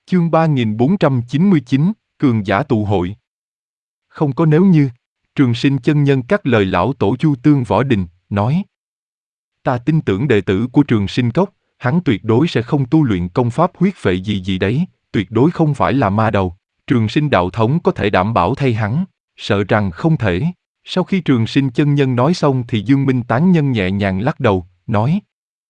Chương 3499, Cường giả tụ hội. Không có nếu như, Trường Sinh chân nhân cắt lời lão tổ Chu Tương Võ Đình, nói: Ta tin tưởng đệ tử của Trường Sinh Cốc, hắn tuyệt đối sẽ không tu luyện công pháp huyết phệ gì gì đấy, tuyệt đối không phải là ma đầu. Trường Sinh đạo thống có thể đảm bảo thay hắn, sợ rằng không thể. Sau khi Trường Sinh chân nhân nói xong thì Dương Minh tán nhân nhẹ nhàng lắc đầu, nói: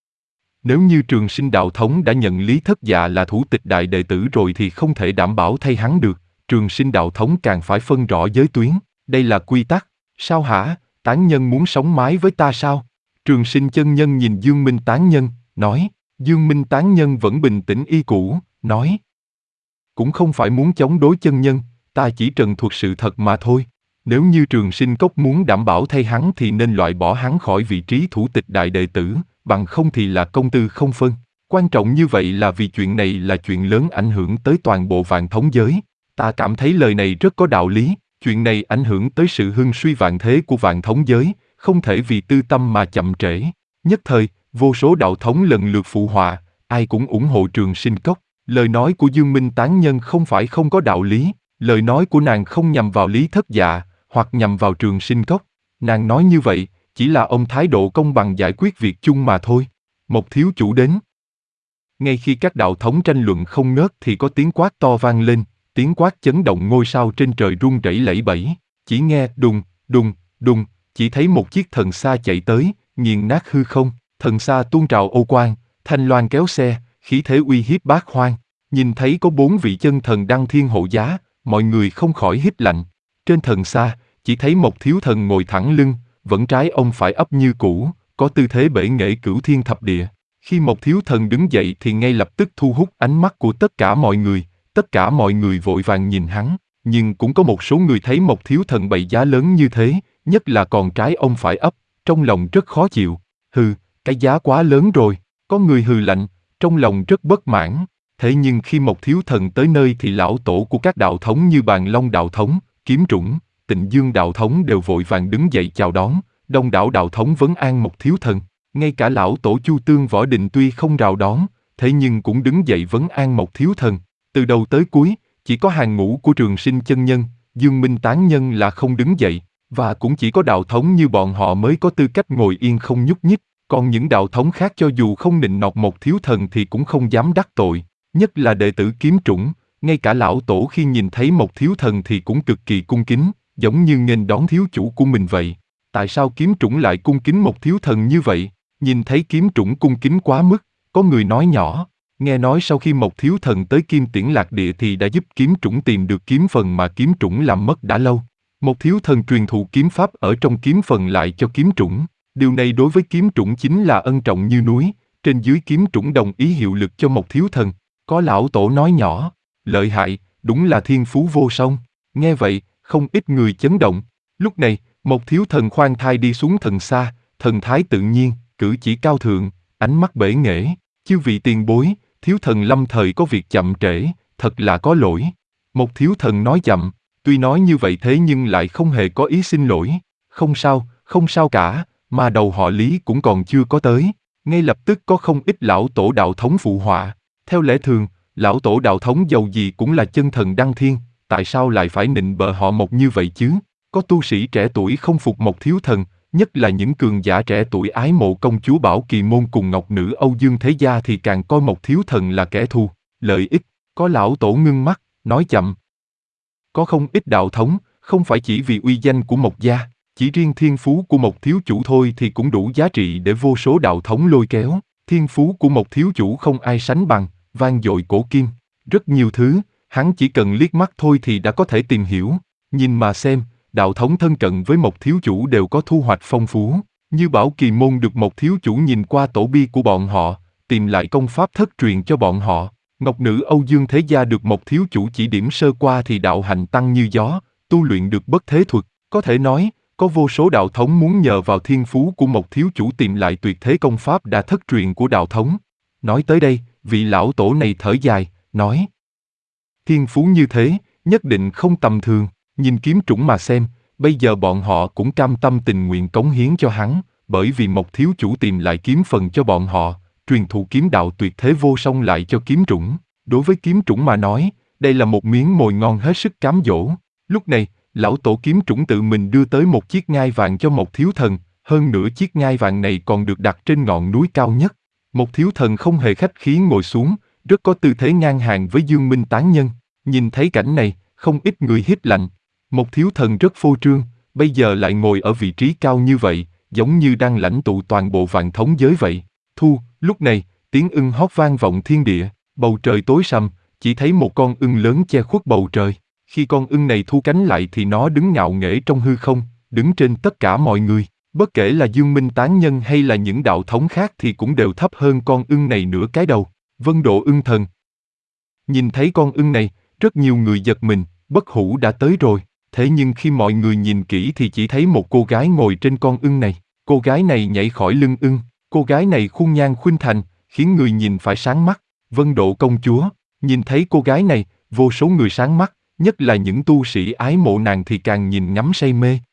Nếu như Trường Sinh đạo thống đã nhận Lý Thất Dạ là thủ tịch đại đệ tử rồi thì không thể đảm bảo thay hắn được. Trường Sinh đạo thống càng phải phân rõ giới tuyến, đây là quy tắc. Sao hả, tán nhân muốn sống mái với ta sao? Trường Sinh chân nhân nhìn Dương Minh tán nhân, nói. Dương Minh tán nhân vẫn bình tĩnh y cũ, nói: Cũng không phải muốn chống đối chân nhân, ta chỉ trần thuật sự thật mà thôi. Nếu như Trường Sinh Cốc muốn đảm bảo thay hắn thì nên loại bỏ hắn khỏi vị trí thủ tịch đại đệ tử, bằng không thì là công tư không phân. Quan trọng như vậy là vì chuyện này là chuyện lớn ảnh hưởng tới toàn bộ Vạn Thống giới. Ta cảm thấy lời này rất có đạo lý, chuyện này ảnh hưởng tới sự hưng suy vạn thế của Vạn Thống giới, không thể vì tư tâm mà chậm trễ. Nhất thời, vô số đạo thống lần lượt phụ họa, ai cũng ủng hộ Trường Sinh Cốc. Lời nói của Dương Minh tán nhân không phải không có đạo lý, lời nói của nàng không nhằm vào Lý Thất Dạ, hoặc nhằm vào Trường Sinh Cốc. Nàng nói như vậy, chỉ là ông thái độ công bằng giải quyết việc chung mà thôi. Một thiếu chủ đến. Ngay khi các đạo thống tranh luận không ngớt thì có tiếng quát to vang lên, tiếng quát chấn động ngôi sao trên trời rung rẩy lẫy bẫy. Chỉ nghe đùng, đùng, đùng, chỉ thấy một chiếc thần xa chạy tới, nghiền nát hư không. Thần xa tuôn trào ô quang, thanh loan kéo xe, khí thế uy hiếp bát hoang. Nhìn thấy có 4 vị chân thần đăng thiên hộ giá, mọi người không khỏi hít lạnh. Trên thần xa, chỉ thấy một thiếu thần ngồi thẳng lưng, vẫn trái ông phải ấp như cũ, có tư thế bể nghệ cửu thiên thập địa. Khi một thiếu thần đứng dậy thì ngay lập tức thu hút ánh mắt của tất cả mọi người vội vàng nhìn hắn, nhưng cũng có một số người thấy một thiếu thần bày giá lớn như thế, nhất là còn trái ông phải ấp, trong lòng rất khó chịu. Hừ, cái giá quá lớn rồi, có người hừ lạnh, trong lòng rất bất mãn. Thế nhưng khi một thiếu thần tới nơi thì lão tổ của các đạo thống như Bàn Long đạo thống, Kiếm Trũng, Tịnh Dương đạo thống đều vội vàng đứng dậy chào đón, đông đảo đạo thống vấn an một thiếu thần. Ngay cả lão tổ Chu Tương Võ Đình tuy không rào đón, thế nhưng cũng đứng dậy vấn an một thiếu thần. Từ đầu tới cuối, chỉ có hàng ngũ của Trường Sinh chân nhân, Dương Minh tán nhân là không đứng dậy, và cũng chỉ có đạo thống như bọn họ mới có tư cách ngồi yên không nhúc nhích. Còn những đạo thống khác cho dù không nịnh nọt một thiếu thần thì cũng không dám đắc tội, nhất là đệ tử Kiếm Trũng, ngay cả lão tổ khi nhìn thấy một thiếu thần thì cũng cực kỳ cung kính, giống như nghênh đón thiếu chủ của mình vậy. Tại sao Kiếm Trũng lại cung kính một thiếu thần như vậy? Nhìn thấy Kiếm Trũng cung kính quá mức, có người nói nhỏ, nghe nói sau khi một thiếu thần tới Kim Tiễn Lạc Địa thì đã giúp Kiếm Trũng tìm được kiếm phần mà Kiếm Trũng làm mất đã lâu. Một thiếu thần truyền thụ kiếm pháp ở trong kiếm phần lại cho Kiếm Trũng. Điều này đối với Kiếm Trũng chính là ân trọng như núi, trên dưới Kiếm Trũng đồng ý hiệu lực cho một thiếu thần. Có lão tổ nói nhỏ, lợi hại, đúng là thiên phú vô song. Nghe vậy, không ít người chấn động. Lúc này, một thiếu thần khoan thai đi xuống thần xa, thần thái tự nhiên, cử chỉ cao thượng, ánh mắt bể nghệ. Chư vị tiền bối, thiếu thần lâm thời có việc chậm trễ, thật là có lỗi. Một thiếu thần nói chậm, tuy nói như vậy thế nhưng lại không hề có ý xin lỗi. Không sao cả, mà đầu họ Lý cũng còn chưa có tới. Ngay lập tức có không ít lão tổ đạo thống phụ họa. Theo lẽ thường, lão tổ đạo thống giàu gì cũng là chân thần đăng thiên, tại sao lại phải nịnh bợ họ một như vậy chứ? Có tu sĩ trẻ tuổi không phục một thiếu thần, nhất là những cường giả trẻ tuổi ái mộ công chúa Bảo Kỳ Môn cùng ngọc nữ Âu Dương Thế Gia thì càng coi một thiếu thần là kẻ thù, lợi ích. Có lão tổ ngưng mắt, nói chậm. Có không ít đạo thống, không phải chỉ vì uy danh của một gia, chỉ riêng thiên phú của một thiếu chủ thôi thì cũng đủ giá trị để vô số đạo thống lôi kéo. Thiên phú của một thiếu chủ không ai sánh bằng, vang dội cổ kim. Rất nhiều thứ, hắn chỉ cần liếc mắt thôi thì đã có thể tìm hiểu. Nhìn mà xem, đạo thống thân cận với một thiếu chủ đều có thu hoạch phong phú. Như Bảo Kỳ Môn được một thiếu chủ nhìn qua tổ bi của bọn họ, tìm lại công pháp thất truyền cho bọn họ. Ngọc nữ Âu Dương Thế Gia được một thiếu chủ chỉ điểm sơ qua thì đạo hành tăng như gió, tu luyện được bất thế thuật. Có thể nói, có vô số đạo thống muốn nhờ vào thiên phú của một thiếu chủ tìm lại tuyệt thế công pháp đã thất truyền của đạo thống. Nói tới đây, vị lão tổ này thở dài, nói: Thiên phú như thế, nhất định không tầm thường, nhìn Kiếm Trũng mà xem, bây giờ bọn họ cũng cam tâm tình nguyện cống hiến cho hắn, bởi vì một thiếu chủ tìm lại kiếm phần cho bọn họ, truyền thụ kiếm đạo tuyệt thế vô song lại cho Kiếm Trũng. Đối với kiếm trũng mà nói, đây là một miếng mồi ngon hết sức cám dỗ. Lúc này, lão tổ kiếm trũng tự mình đưa tới một chiếc ngai vàng cho Mộc Thiếu Thần, hơn nữa chiếc ngai vàng này còn được đặt trên ngọn núi cao nhất. Mộc Thiếu Thần không hề khách khí ngồi xuống, rất có tư thế ngang hàng với Dương Minh tán nhân. Nhìn thấy cảnh này, không ít người hít lạnh. Mộc Thiếu Thần rất phô trương, bây giờ lại ngồi ở vị trí cao như vậy, giống như đang lãnh tụ toàn bộ vạn thống giới vậy. Lúc này, tiếng ưng hót vang vọng thiên địa, bầu trời tối sầm, chỉ thấy một con ưng lớn che khuất bầu trời. Khi con ưng này thu cánh lại thì nó đứng ngạo nghễ trong hư không, đứng trên tất cả mọi người. Bất kể là Dương Minh tán nhân hay là những đạo thống khác thì cũng đều thấp hơn con ưng này nửa cái đầu. Vân Độ ưng thần. Nhìn thấy con ưng này, rất nhiều người giật mình, bất hủ đã tới rồi. Thế nhưng khi mọi người nhìn kỹ thì chỉ thấy một cô gái ngồi trên con ưng này. Cô gái này nhảy khỏi lưng ưng. Cô gái này khuôn nhan khuynh thành, khiến người nhìn phải sáng mắt. Vân Độ công chúa. Nhìn thấy cô gái này, vô số người sáng mắt, nhất là những tu sĩ ái mộ nàng thì càng nhìn ngắm say mê.